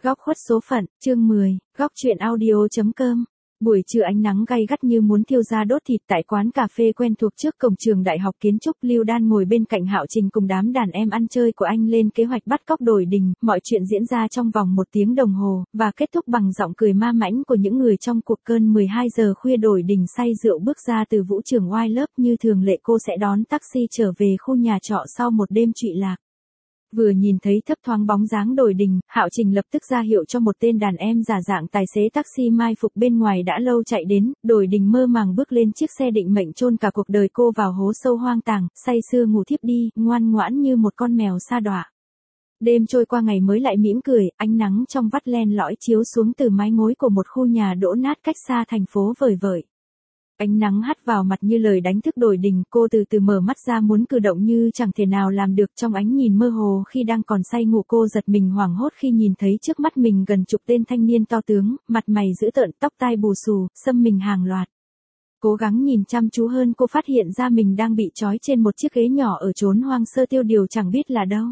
Góc khuất số phận, chương 10, góc truyện audio.com. Buổi trưa ánh nắng gay gắt như muốn thiêu ra đốt thịt tại quán cà phê quen thuộc trước cổng trường Đại học Kiến trúc. Lưu Đan ngồi bên cạnh Hạo Trình cùng đám đàn em ăn chơi của anh lên kế hoạch bắt cóc Đổi Đình. Mọi chuyện diễn ra trong vòng 1 tiếng đồng hồ, và kết thúc bằng giọng cười ma mãnh của những người trong cuộc. Cơn 12 giờ khuya, Đổi Đình say rượu bước ra từ vũ trường Oai Lớp. Như thường lệ, cô sẽ đón taxi trở về khu nhà trọ sau một đêm trụy lạc. Vừa nhìn thấy thấp thoáng bóng dáng Đổi Đình, Hạo Trình lập tức ra hiệu cho một tên đàn em giả dạng tài xế taxi mai phục bên ngoài đã lâu chạy đến. Đổi Đình mơ màng bước lên chiếc xe, định mệnh chôn cả cuộc đời cô vào hố sâu hoang tàng, say sưa ngủ thiếp đi, ngoan ngoãn như một con mèo sa đọa. Đêm trôi qua, ngày mới lại mỉm cười, ánh nắng trong vắt len lỏi chiếu xuống từ mái ngói của một khu nhà đổ nát cách xa thành phố vời vợi. Ánh nắng hắt vào mặt như lời đánh thức Đổi Đình. Cô từ từ mở mắt ra, muốn cử động như chẳng thể nào làm được. Trong ánh nhìn mơ hồ khi đang còn say ngủ, cô giật mình hoảng hốt khi nhìn thấy trước mắt mình gần chục tên thanh niên to tướng, mặt mày dữ tợn, tóc tai bù xù, xăm mình hàng loạt. Cố gắng nhìn chăm chú hơn, cô phát hiện ra mình đang bị trói trên một chiếc ghế nhỏ ở chốn hoang sơ tiêu điều chẳng biết là đâu.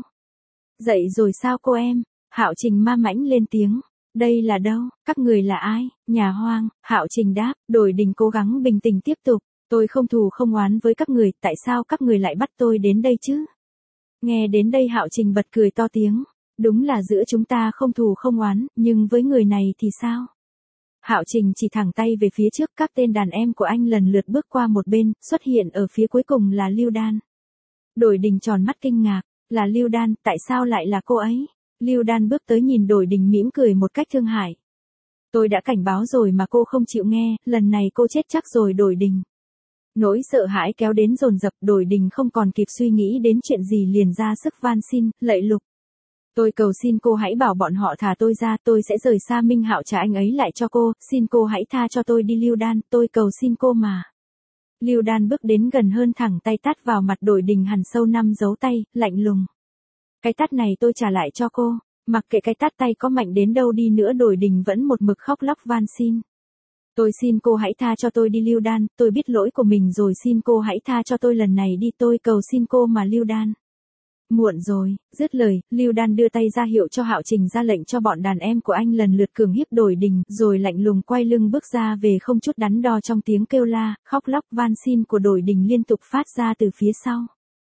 Dậy rồi sao cô em? Hạo Trình ma mãnh lên tiếng. Đây là đâu? Các người là ai? Nhà hoang. Hạo Trình đáp. Đổi Đình cố gắng bình tĩnh tiếp tục. Tôi không thù không oán với các người, tại sao các người lại bắt tôi đến đây chứ? Nghe đến đây, Hạo Trình bật cười to tiếng. Đúng là giữa chúng ta không thù không oán, nhưng với người này thì sao? Hạo Trình chỉ thẳng tay về phía trước. Các tên đàn em của anh lần lượt bước qua một bên, xuất hiện ở phía cuối cùng là Lưu Đan. Đổi Đình tròn mắt kinh ngạc. Là Lưu Đan, tại sao lại là cô ấy? Lưu Đan bước tới nhìn Đổi Đình mỉm cười một cách thương hại. Tôi đã cảnh báo rồi mà cô không chịu nghe, lần này cô chết chắc rồi Đổi Đình. Nỗi sợ hãi kéo đến dồn dập, Đổi Đình không còn kịp suy nghĩ đến chuyện gì liền ra sức van xin, lạy lục. Tôi cầu xin cô hãy bảo bọn họ thả tôi ra, tôi sẽ rời xa Minh Hạo trả anh ấy lại cho cô, xin cô hãy tha cho tôi đi Lưu Đan, tôi cầu xin cô mà. Lưu Đan bước đến gần hơn, thẳng tay tát vào mặt Đổi Đình hằn sâu 5 dấu tay, lạnh lùng. Cái tát này tôi trả lại cho cô. Mặc kệ cái tát tay có mạnh đến đâu đi nữa, Đổi Đình vẫn một mực khóc lóc van xin. Tôi xin cô hãy tha cho tôi đi Lưu Đan, tôi biết lỗi của mình rồi, xin cô hãy tha cho tôi lần này đi, tôi cầu xin cô mà Lưu Đan. Muộn rồi. Dứt lời, Lưu Đan đưa tay ra hiệu cho Hạo Trình ra lệnh cho bọn đàn em của anh lần lượt cưỡng hiếp Đổi Đình, rồi lạnh lùng quay lưng bước ra về, không chút đắn đo. Trong tiếng kêu la, khóc lóc van xin của Đổi Đình liên tục phát ra từ phía sau.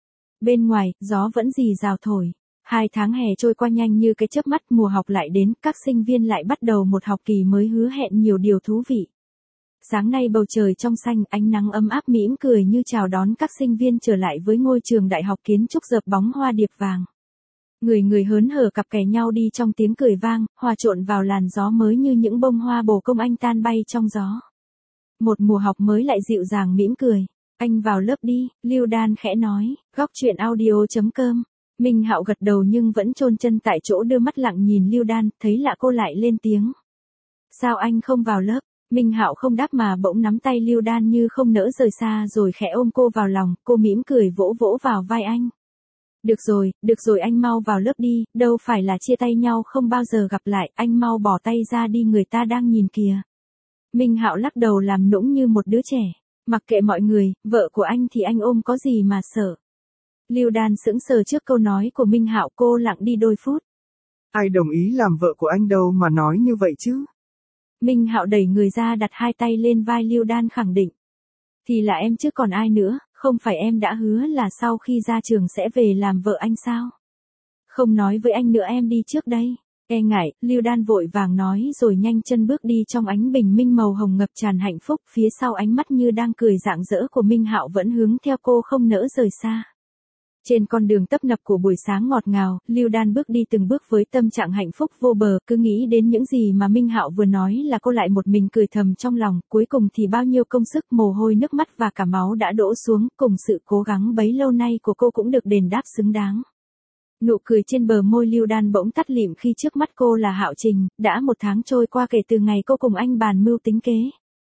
Bên ngoài, gió vẫn rì rào thổi. 2 tháng hè trôi qua nhanh như cái chớp mắt, mùa học lại đến, các sinh viên lại bắt đầu một học kỳ mới hứa hẹn nhiều điều thú vị. Sáng nay bầu trời trong xanh, ánh nắng ấm áp mỉm cười như chào đón các sinh viên trở lại với ngôi trường Đại học Kiến trúc dợp bóng hoa điệp vàng. Người người hớn hở cặp kè nhau đi trong tiếng cười vang, hòa trộn vào làn gió mới như những bông hoa bồ công anh tan bay trong gió. Một mùa học mới lại dịu dàng mỉm cười. Anh vào lớp đi, Lưu Đan khẽ nói. Góc truyện audio.com. Minh Hạo gật đầu nhưng vẫn chôn chân tại chỗ, đưa mắt lặng nhìn Lưu Đan, thấy lạ cô lại lên tiếng. Sao anh không vào lớp? Minh Hạo không đáp mà bỗng nắm tay Lưu Đan như không nỡ rời xa, rồi khẽ ôm cô vào lòng. Cô mỉm cười vỗ vỗ vào vai anh. Được rồi anh mau vào lớp đi, đâu phải là chia tay nhau không bao giờ gặp lại, anh mau bỏ tay ra đi, người ta đang nhìn kìa. Minh Hạo lắc đầu làm nũng như một đứa trẻ. Mặc kệ mọi người, vợ của anh thì anh ôm có gì mà sợ. Lưu Đan sững sờ trước câu nói của Minh Hạo, cô lặng đi đôi phút. Ai đồng ý làm vợ của anh đâu mà nói như vậy chứ? Minh Hạo đẩy người ra, đặt 2 tay lên vai Lưu Đan khẳng định. Thì là em chứ còn ai nữa, không phải em đã hứa là sau khi ra trường sẽ về làm vợ anh sao? Không nói với anh nữa, em đi trước đây. E ngại, Lưu Đan vội vàng nói rồi nhanh chân bước đi trong ánh bình minh màu hồng ngập tràn hạnh phúc, phía sau ánh mắt như đang cười rạng rỡ của Minh Hạo vẫn hướng theo cô không nỡ rời xa. Trên con đường tấp nập của buổi sáng ngọt ngào, Lưu Đan bước đi từng bước với tâm trạng hạnh phúc vô bờ, cứ nghĩ đến những gì mà Minh Hạo vừa nói là cô lại một mình cười thầm trong lòng, cuối cùng thì bao nhiêu công sức, mồ hôi nước mắt và cả máu đã đổ xuống, cùng sự cố gắng bấy lâu nay của cô cũng được đền đáp xứng đáng. Nụ cười trên bờ môi Lưu Đan bỗng tắt lịm khi trước mắt cô là Hạo Trình, đã 1 tháng trôi qua kể từ ngày cô cùng anh bàn mưu tính kế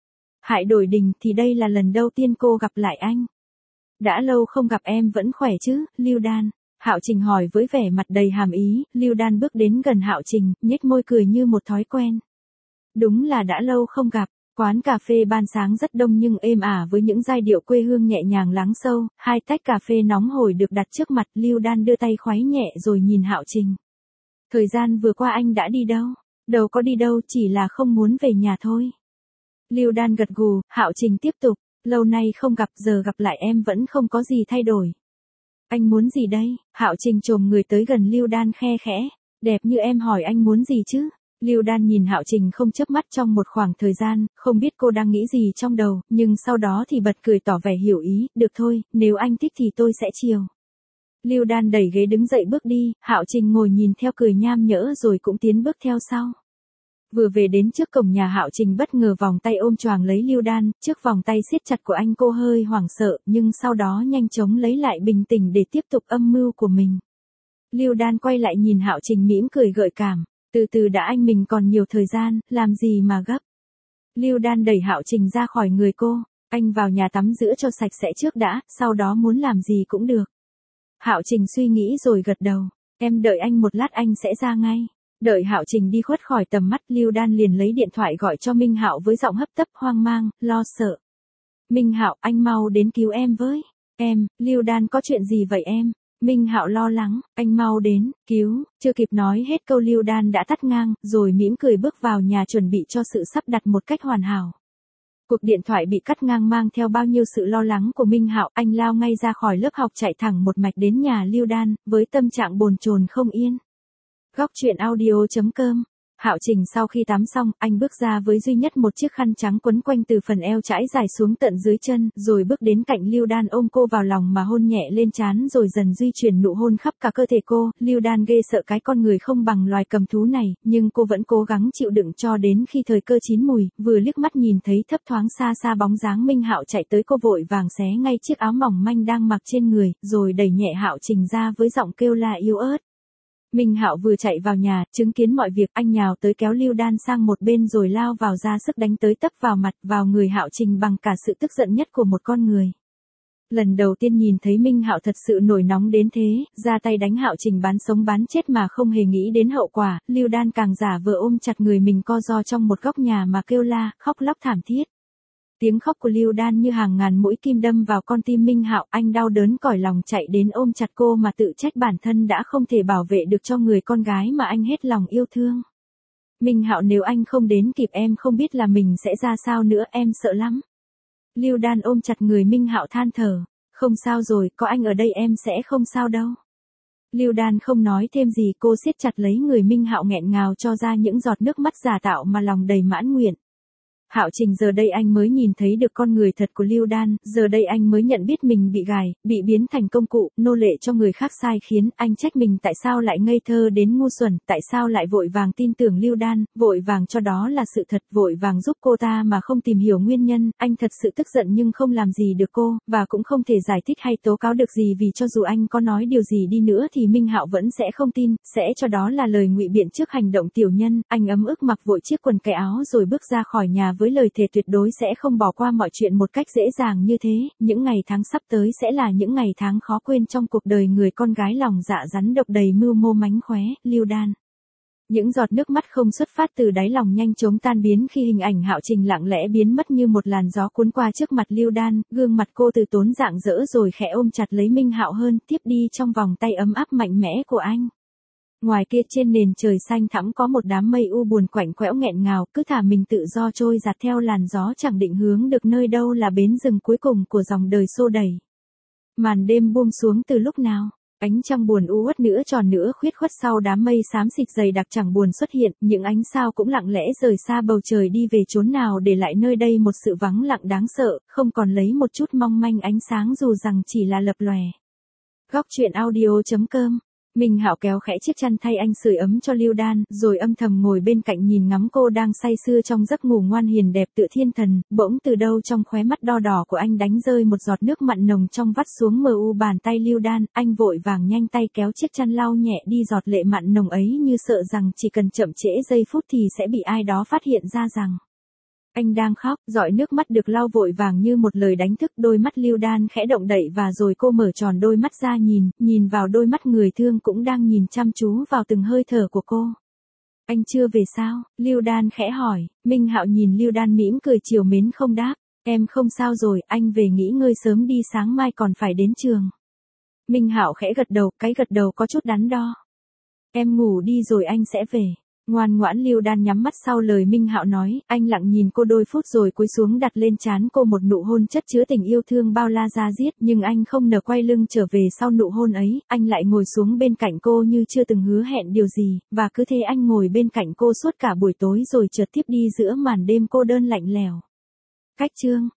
hại Đổi Đình, thì đây là lần đầu tiên cô gặp lại anh. Đã lâu không gặp, em vẫn khỏe chứ, Lưu Đan? Hạo Trình hỏi với vẻ mặt đầy hàm ý. Lưu Đan bước đến gần Hạo Trình, nhếch môi cười như một thói quen. Đúng là đã lâu không gặp. Quán cà phê ban sáng rất đông nhưng êm ả với những giai điệu quê hương nhẹ nhàng lắng sâu. 2 tách cà phê nóng hổi được đặt trước mặt, Lưu Đan đưa tay khuấy nhẹ rồi nhìn Hạo Trình. Thời gian vừa qua anh đã đi đâu? Đâu có đi đâu, chỉ là không muốn về nhà thôi. Lưu Đan gật gù, Hạo Trình tiếp tục, lâu nay không gặp, giờ gặp lại em vẫn không có gì thay đổi. Anh muốn gì đây? Hạo Trình chồm người tới gần Lưu Đan khe khẽ, đẹp như em hỏi anh muốn gì chứ? Lưu Đan nhìn Hạo Trình không chớp mắt trong một khoảng thời gian, không biết cô đang nghĩ gì trong đầu, nhưng sau đó thì bật cười tỏ vẻ hiểu ý, được thôi, nếu anh thích thì tôi sẽ chiều. Lưu Đan đẩy ghế đứng dậy bước đi, Hạo Trình ngồi nhìn theo cười nham nhở rồi cũng tiến bước theo sau. Vừa về đến trước cổng nhà, Hạo Trình bất ngờ vòng tay ôm choàng lấy Lưu Đan, trước vòng tay siết chặt của anh cô hơi hoảng sợ, nhưng sau đó nhanh chóng lấy lại bình tĩnh để tiếp tục âm mưu của mình. Lưu Đan quay lại nhìn Hạo Trình mỉm cười gợi cảm, từ từ đã, anh mình còn nhiều thời gian, làm gì mà gấp. Lưu Đan đẩy Hạo Trình ra khỏi người cô, anh vào nhà tắm rửa cho sạch sẽ trước đã, sau đó muốn làm gì cũng được. Hạo Trình suy nghĩ rồi gật đầu, em đợi anh một lát, anh sẽ ra ngay. Đợi Hạo Trình đi khuất khỏi tầm mắt, Lưu Đan liền lấy điện thoại gọi cho Minh Hạo với giọng hấp tấp hoang mang, lo sợ. Minh Hạo, anh mau đến cứu em với. Em, Lưu Đan có chuyện gì vậy em? Minh Hạo lo lắng, anh mau đến, cứu, chưa kịp nói hết câu Lưu Đan đã tắt ngang, rồi mỉm cười bước vào nhà chuẩn bị cho sự sắp đặt một cách hoàn hảo. Cuộc điện thoại bị cắt ngang mang theo bao nhiêu sự lo lắng của Minh Hạo, anh lao ngay ra khỏi lớp học chạy thẳng một mạch đến nhà Lưu Đan, với tâm trạng bồn chồn không yên. Góc truyện audio.com. Hạo Trình sau khi tắm xong, anh bước ra với duy nhất một chiếc khăn trắng quấn quanh từ phần eo trải dài xuống tận dưới chân, rồi bước đến cạnh Lưu Đan ôm cô vào lòng mà hôn nhẹ lên trán rồi dần di chuyển nụ hôn khắp cả cơ thể cô. Lưu Đan ghê sợ cái con người không bằng loài cầm thú này, nhưng cô vẫn cố gắng chịu đựng cho đến khi thời cơ chín mùi, vừa liếc mắt nhìn thấy thấp thoáng xa xa bóng dáng Minh Hạo chạy tới, cô vội vàng xé ngay chiếc áo mỏng manh đang mặc trên người, rồi đẩy nhẹ Hạo Trình ra với giọng kêu la yếu ớt. Minh Hạo vừa chạy vào nhà, chứng kiến mọi việc, anh nhào tới kéo Lưu Đan sang một bên rồi lao vào ra sức đánh tới tấp vào mặt, vào người Hạo Trình bằng cả sự tức giận nhất của một con người. Lần đầu tiên nhìn thấy Minh Hạo thật sự nổi nóng đến thế, ra tay đánh Hạo Trình bán sống bán chết mà không hề nghĩ đến hậu quả, Lưu Đan càng giả vờ ôm chặt người mình co ro trong một góc nhà mà kêu la, khóc lóc thảm thiết. Tiếng khóc của Lưu Đan như hàng ngàn mũi kim đâm vào con tim Minh Hạo, anh đau đớn cõi lòng chạy đến ôm chặt cô mà tự trách bản thân đã không thể bảo vệ được cho người con gái mà anh hết lòng yêu thương. Minh Hạo, nếu anh không đến kịp em không biết là mình sẽ ra sao nữa, em sợ lắm. Lưu Đan ôm chặt người Minh Hạo than thở, không sao rồi, có anh ở đây em sẽ không sao đâu. Lưu Đan không nói thêm gì, cô siết chặt lấy người Minh Hạo nghẹn ngào cho ra những giọt nước mắt giả tạo mà lòng đầy mãn nguyện. Hạo Trình giờ đây anh mới nhìn thấy được con người thật của Lưu Đan, giờ đây anh mới nhận biết mình bị gài, bị biến thành công cụ, nô lệ cho người khác sai khiến, anh trách mình tại sao lại ngây thơ đến ngu xuẩn, tại sao lại vội vàng tin tưởng Lưu Đan, vội vàng cho đó là sự thật, vội vàng giúp cô ta mà không tìm hiểu nguyên nhân, anh thật sự tức giận nhưng không làm gì được cô, và cũng không thể giải thích hay tố cáo được gì vì cho dù anh có nói điều gì đi nữa thì Minh Hạo vẫn sẽ không tin, sẽ cho đó là lời ngụy biện trước hành động tiểu nhân, anh ấm ức mặc vội chiếc quần cái áo rồi bước ra khỏi nhà với lời thề tuyệt đối sẽ không bỏ qua mọi chuyện một cách dễ dàng như thế, những ngày tháng sắp tới sẽ là những ngày tháng khó quên trong cuộc đời người con gái lòng dạ rắn độc đầy mưu mô mánh khóe, Lưu Đan. Những giọt nước mắt không xuất phát từ đáy lòng nhanh chóng tan biến khi hình ảnh Hạo Trình lặng lẽ biến mất như một làn gió cuốn qua trước mặt Lưu Đan, gương mặt cô từ tốn rạng rỡ rồi khẽ ôm chặt lấy Minh Hạo hơn, tiếp đi trong vòng tay ấm áp mạnh mẽ của anh. Ngoài kia trên nền trời xanh thẳm có một đám mây u buồn quạnh quẽo nghẹn ngào, cứ thả mình tự do trôi dạt theo làn gió chẳng định hướng được nơi đâu là bến dừng cuối cùng của dòng đời xô đẩy. Màn đêm buông xuống từ lúc nào, ánh trăng buồn u uất nữa tròn nữa khuyết khuất sau đám mây xám xịt dày đặc chẳng buồn xuất hiện, những ánh sao cũng lặng lẽ rời xa bầu trời đi về chốn nào để lại nơi đây một sự vắng lặng đáng sợ, không còn lấy một chút mong manh ánh sáng dù rằng chỉ là lập lòe. Góc truyện audio.com. Minh Hạo kéo khẽ chiếc chăn thay anh sưởi ấm cho Lưu Đan, rồi âm thầm ngồi bên cạnh nhìn ngắm cô đang say sưa trong giấc ngủ ngoan hiền đẹp tựa thiên thần, bỗng từ đâu trong khóe mắt đo đỏ của anh đánh rơi một giọt nước mặn nồng trong vắt xuống mờ u bàn tay Lưu Đan, anh vội vàng nhanh tay kéo chiếc chăn lau nhẹ đi giọt lệ mặn nồng ấy như sợ rằng chỉ cần chậm trễ giây phút thì sẽ bị ai đó phát hiện ra rằng anh đang khóc, giọt nước mắt được lau vội vàng như một lời đánh thức, đôi mắt Lưu Đan khẽ động đậy và rồi cô mở tròn đôi mắt ra nhìn vào đôi mắt người thương cũng đang nhìn chăm chú vào từng hơi thở của cô. Anh chưa về sao? Lưu Đan khẽ hỏi, Minh Hạo nhìn Lưu Đan mỉm cười trìu mến không đáp, em không sao rồi, anh về nghỉ ngơi sớm đi sáng mai còn phải đến trường. Minh Hạo khẽ gật đầu, cái gật đầu có chút đắn đo. Em ngủ đi rồi anh sẽ về. Ngoan ngoãn Lưu Đan nhắm mắt sau lời Minh Hạo nói, anh lặng nhìn cô đôi phút rồi cúi xuống đặt lên trán cô một nụ hôn chất chứa tình yêu thương bao la da diết, nhưng anh không nỡ quay lưng trở về sau nụ hôn ấy, anh lại ngồi xuống bên cạnh cô như chưa từng hứa hẹn điều gì, và cứ thế anh ngồi bên cạnh cô suốt cả buổi tối rồi chợt tiếp đi giữa màn đêm cô đơn lạnh lẽo. Cách chương